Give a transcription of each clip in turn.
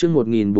chương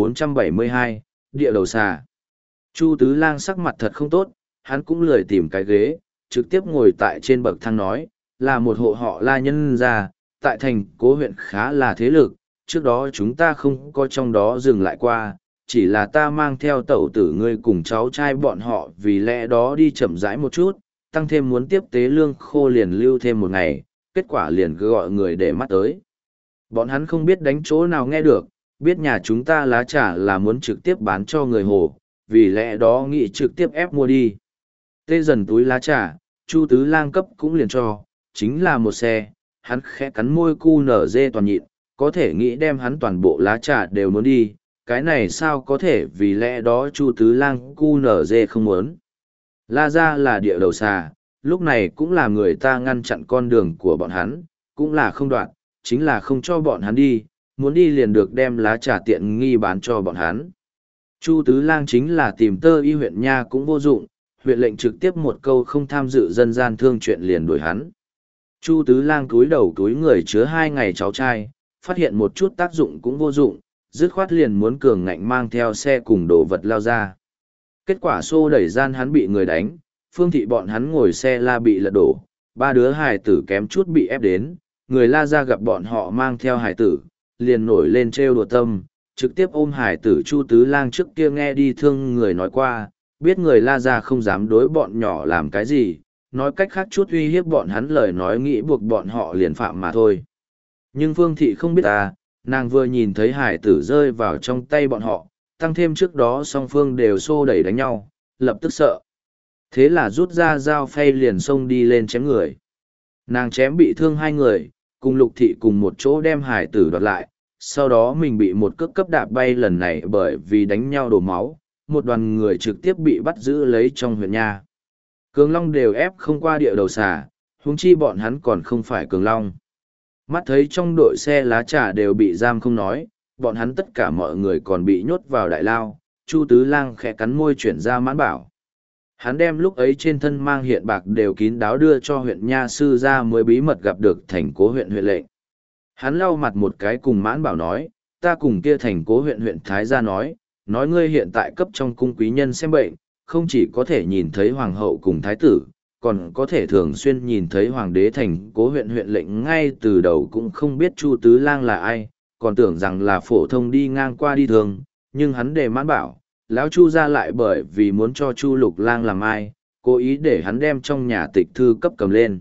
1472, địa đầu xà. Chu Tứ Lang sắc mặt thật không tốt, hắn cũng lười tìm cái ghế, trực tiếp ngồi tại trên bậc thang nói, là một hộ họ La nhân gia, tại thành cố huyện khá là thế lực, trước đó chúng ta không có trong đó dừng lại qua, chỉ là ta mang theo tẩu tử ngươi cùng cháu trai bọn họ vì lẽ đó đi chậm rãi một chút, tăng thêm muốn tiếp tế lương khô liền lưu thêm một ngày, kết quả liền cứ gọi người để mắt tới. Bọn hắn không biết đánh chỗ nào nghe được, biết nhà chúng ta lá trà là muốn trực tiếp bán cho người Hồ, vì lẽ đó nghĩ trực tiếp ép mua đi. Tê dần túi lá trà, Chu Tứ Lang cấp cũng liền cho, chính là một xe, hắn khẽ cắn môi cu nở dê toàn nhịn, có thể nghĩ đem hắn toàn bộ lá trà đều muốn đi, cái này sao có thể, vì lẽ đó Chu Tứ Lang cu nở dê không muốn. La ra là địa đầu xà, lúc này cũng là người ta ngăn chặn con đường của bọn hắn, cũng là không đoạn, chính là không cho bọn hắn đi, muốn đi liền được đem lá trà tiện nghi bán cho bọn hắn. Chu Tứ Lang chính là tìm tơ y huyện nha cũng vô dụng, huyện lệnh trực tiếp một câu không tham dự dân gian thương chuyện liền đuổi hắn. Chu Tứ Lang cúi đầu túi người chứa 2 ngày cháu trai, phát hiện một chút tác dụng cũng vô dụng, dứt khoát liền muốn cường ngạnh mang theo xe cùng đồ vật lao ra. Kết quả xô đẩy gian hắn bị người đánh, Phương Thị bọn hắn ngồi xe La bị lật đổ, 3 đứa hài tử kém chút bị ép đến, người La ra gặp bọn họ mang theo hài tử, liền nổi lên trêu đùa tâm, trực tiếp ôm hài tử. Chu Tứ Lang trước kia nghe đi thương người nói qua, biết người La ra không dám đối bọn nhỏ làm cái gì, nói cách khác chút uy hiếp bọn hắn lời nói nghĩ buộc bọn họ liền phạm mà thôi. Nhưng Phương Thị không biết nàng vừa nhìn thấy hải tử rơi vào trong tay bọn họ, tăng thêm trước đó song phương đều xô đẩy đánh nhau, lập tức sợ. Thế là rút ra dao phay liền xông đi lên chém người. Nàng chém bị thương 2 người, cùng Lục Thị cùng một chỗ đem hải tử đoạt lại, sau đó mình bị một cước cấp đạp bay, lần này bởi vì đánh nhau đổ máu, một đoàn người trực tiếp bị bắt giữ lấy trong huyện nha. Cường Long đều ép không qua địa đầu xà, huống chi bọn hắn còn không phải Cường Long. Mắt thấy trong đội xe lá trà đều bị giam không nói, bọn hắn tất cả mọi người còn bị nhốt vào đại lao, Chu Tứ Lang khẽ cắn môi chuyển ra Mãn Bảo. Hắn đem lúc ấy trên thân mang hiện bạc đều kín đáo đưa cho huyện nha sư ra mới bí mật gặp được thành cố huyện huyện lệnh. Hắn lau mặt một cái cùng Mãn Bảo nói, ta cùng kia thành cố huyện huyện Thái gia nói ngươi hiện tại cấp trong cung quý nhân xem bệnh, không chỉ có thể nhìn thấy hoàng hậu cùng thái tử, còn có thể thường xuyên nhìn thấy hoàng đế. thành cố huyện huyện lệnh ngay từ đầu cũng không biết Chu Tứ Lang là ai, còn tưởng rằng là phổ thông đi ngang qua đi thường, nhưng hắn để Mãn Bảo, lão Chu ra lại bởi vì muốn cho Chu Lục Lang làm ai, cố ý để hắn đem trong nhà tịch thư cấp cầm lên.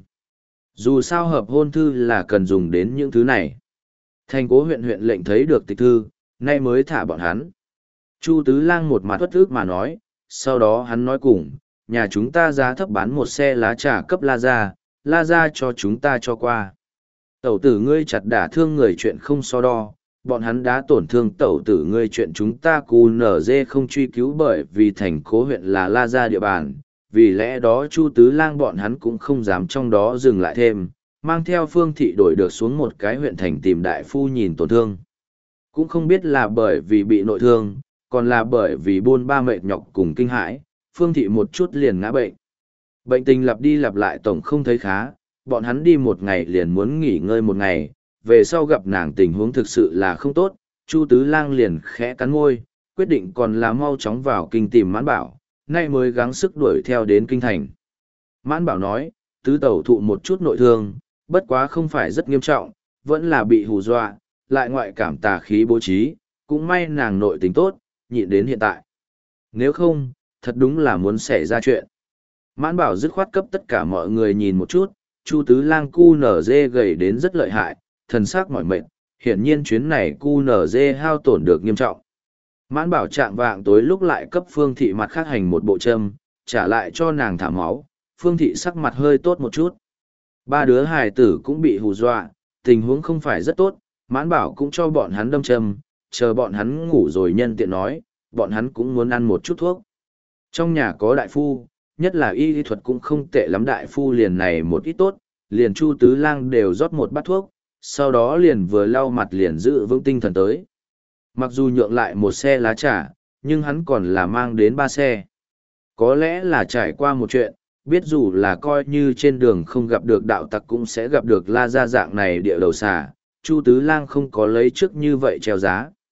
Dù sao hợp hôn thư là cần dùng đến những thứ này. Thành cố huyện huyện lệnh thấy được tịch thư, nay mới thả bọn hắn. Chu Tứ Lang một mặt uất ức mà nói, sau đó hắn nói cùng, nhà chúng ta giá thấp bán một xe lá trà cấp La Gia cho chúng ta cho qua. Tẩu tử ngươi chặt đả thương người chuyện không so đo, bọn hắn đã tổn thương tẩu tử ngươi chuyện chúng ta cù nở dê không truy cứu, bởi vì thành cố huyện là La Gia địa bàn, vì lẽ đó Chu Tứ Lang bọn hắn cũng không dám trong đó dừng lại thêm, mang theo Phương Thị đổi được xuống một cái huyện thành tìm đại phu nhìn tổn thương. Cũng không biết là bởi vì bị nội thương, còn là bởi vì buôn ba mệt nhọc cùng kinh hãi, Phương Thị một chút liền ngã bệnh. Bệnh tình lặp đi lặp lại tổng không thấy khá, bọn hắn đi 1 ngày liền muốn nghỉ ngơi 1 ngày, về sau gặp nàng tình huống thực sự là không tốt, Chu Tứ Lang liền khẽ cắn môi, quyết định còn là mau chóng vào kinh tìm Mãn Bảo, nay mới gắng sức đuổi theo đến kinh thành. Mãn Bảo nói, tứ tẩu thụ một chút nội thương, bất quá không phải rất nghiêm trọng, vẫn là bị hù dọa, lại ngoại cảm tà khí bố trí, cũng may nàng nội tình tốt, nhịn đến hiện tại. Nếu không, thật đúng là muốn xảy ra chuyện. Mãn Bảo dứt khoát cấp tất cả mọi người nhìn một chút, Chu Tứ Lang cu nở dê gầy đến rất lợi hại, thần sắc mỏi mệt, hiển nhiên chuyến này cu nở dê hao tổn được nghiêm trọng. Mãn Bảo trạng vạng tối lúc lại cấp Phương Thị mặt khác hành một bộ châm, trả lại cho nàng thả máu, Phương Thị sắc mặt hơi tốt một chút. 3 đứa hài tử cũng bị hù dọa, tình huống không phải rất tốt, Mãn Bảo cũng cho bọn hắn đâm châm, chờ bọn hắn ngủ rồi nhân tiện nói, bọn hắn cũng muốn ăn một chút thuốc. Trong nhà có đại phu, nhất là y thuật cũng không tệ lắm, đại phu liền này một ít tốt, liền Chu Tứ Lang đều rót một bát thuốc, sau đó liền vừa lau mặt liền giữ vững tinh thần tới. Mặc dù nhượng lại một xe lá trà, nhưng hắn còn là mang đến 3 xe. Có lẽ là trải qua một chuyện, biết dù là coi như trên đường không gặp được đạo tặc cũng sẽ gặp được La Gia dạng này địa đầu xà, Chu Tứ Lang không có lấy trước như vậy treo giá.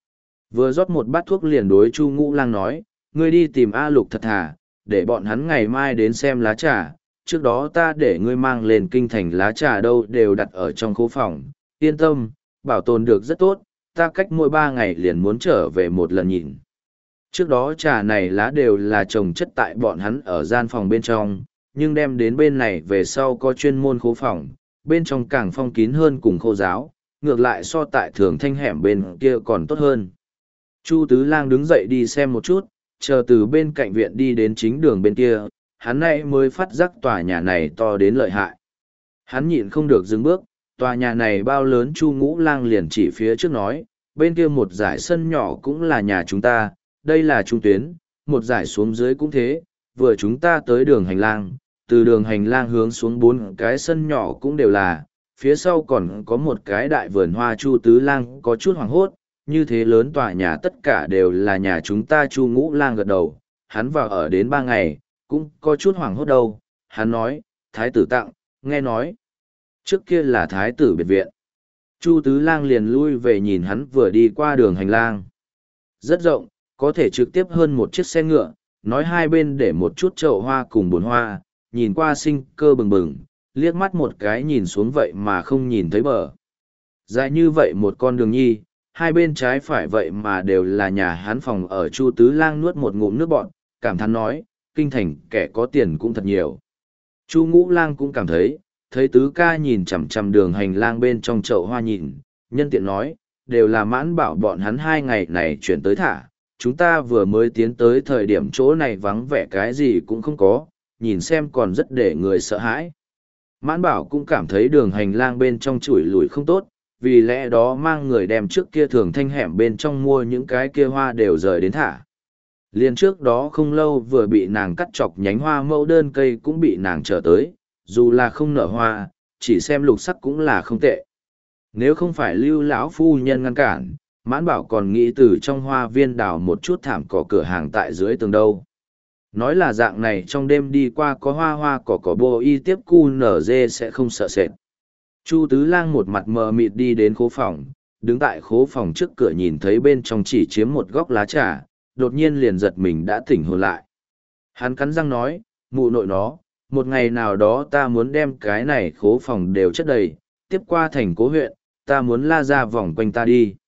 Vừa rót một bát thuốc liền đối Chu Ngũ Lang nói, ngươi đi tìm A Lục thật thà, để bọn hắn ngày mai đến xem lá trà, trước đó ta để ngươi mang lên kinh thành lá trà đâu đều đặt ở trong khố phòng, yên tâm, bảo tồn được rất tốt, ta cách mỗi 3 ngày liền muốn trở về một lần nhìn. Trước đó trà này lá đều là trồng chất tại bọn hắn ở gian phòng bên trong, nhưng đem đến bên này về sau có chuyên môn khố phòng, bên trong càng phong kín hơn cùng khô giáo, ngược lại so tại thường thanh hẻm bên kia còn tốt hơn. Chu Tứ Lang đứng dậy đi xem một chút, chờ từ bên cạnh viện đi đến chính đường bên kia, hắn nay mới phát giác tòa nhà này to đến lợi hại. Hắn nhịn không được dừng bước, tòa nhà này bao lớn. Chu Ngũ Lang liền chỉ phía trước nói, bên kia một dải sân nhỏ cũng là nhà chúng ta, đây là trung tuyến, một dải xuống dưới cũng thế, vừa chúng ta tới đường hành lang, từ đường hành lang hướng xuống 4 cái sân nhỏ cũng đều là, phía sau còn có một cái đại vườn hoa. Chu Tứ Lang có chút hoảng hốt, như thế lớn tòa nhà tất cả đều là nhà chúng ta. Chu Ngũ Lang gật đầu, hắn vào ở đến 3 ngày, cũng có chút hoảng hốt đâu. Hắn nói, thái tử tặng, nghe nói, trước kia là thái tử biệt viện. Chu Tứ Lang liền lui về nhìn hắn vừa đi qua đường hành lang. Rất rộng, có thể trực tiếp hơn một chiếc xe ngựa, nói hai bên để một chút chậu hoa cùng bồn hoa, nhìn qua sinh cơ bừng bừng, liếc mắt một cái nhìn xuống vậy mà không nhìn thấy bờ. Dài như vậy một con đường nhi, hai bên trái phải vậy mà đều là nhà hắn phòng ở. Chu Tứ Lang nuốt một ngụm nước bọt, cảm thán nói, kinh thành kẻ có tiền cũng thật nhiều. Chu Ngũ Lang cũng cảm thấy Tứ ca nhìn chằm chằm đường hành lang bên trong chậu hoa nhìn, nhân tiện nói, đều là Mãn Bảo bọn hắn 2 ngày này chuyển tới thả, chúng ta vừa mới tiến tới thời điểm chỗ này vắng vẻ cái gì cũng không có, nhìn xem còn rất để người sợ hãi. Mãn Bảo cũng cảm thấy đường hành lang bên trong chủi lủi không tốt, vì lẽ đó mang người đem trước kia thường thanh hẻm bên trong mua những cái kia hoa đều rời đến thả. Liên trước đó không lâu vừa bị nàng cắt chọc nhánh hoa mẫu đơn cây cũng bị nàng trở tới, dù là không nở hoa, chỉ xem lục sắc cũng là không tệ. Nếu không phải Lưu lão phu nhân ngăn cản, Mãn Bảo còn nghĩ từ trong hoa viên đào một chút thảm cỏ cửa hàng tại dưới tường đâu. Nói là dạng này trong đêm đi qua có hoa cỏ bô y tiếp cu nở dê sẽ không sợ sệt. Chu Tứ Lang một mặt mờ mịt đi đến khố phòng, đứng tại khố phòng trước cửa nhìn thấy bên trong chỉ chiếm một góc lá trà, đột nhiên liền giật mình đã tỉnh hồn lại. Hắn cắn răng nói, mụ nội nó, một ngày nào đó ta muốn đem cái này khố phòng đều chất đầy, tiếp qua thành cố huyện, ta muốn la ra vòng quanh ta đi.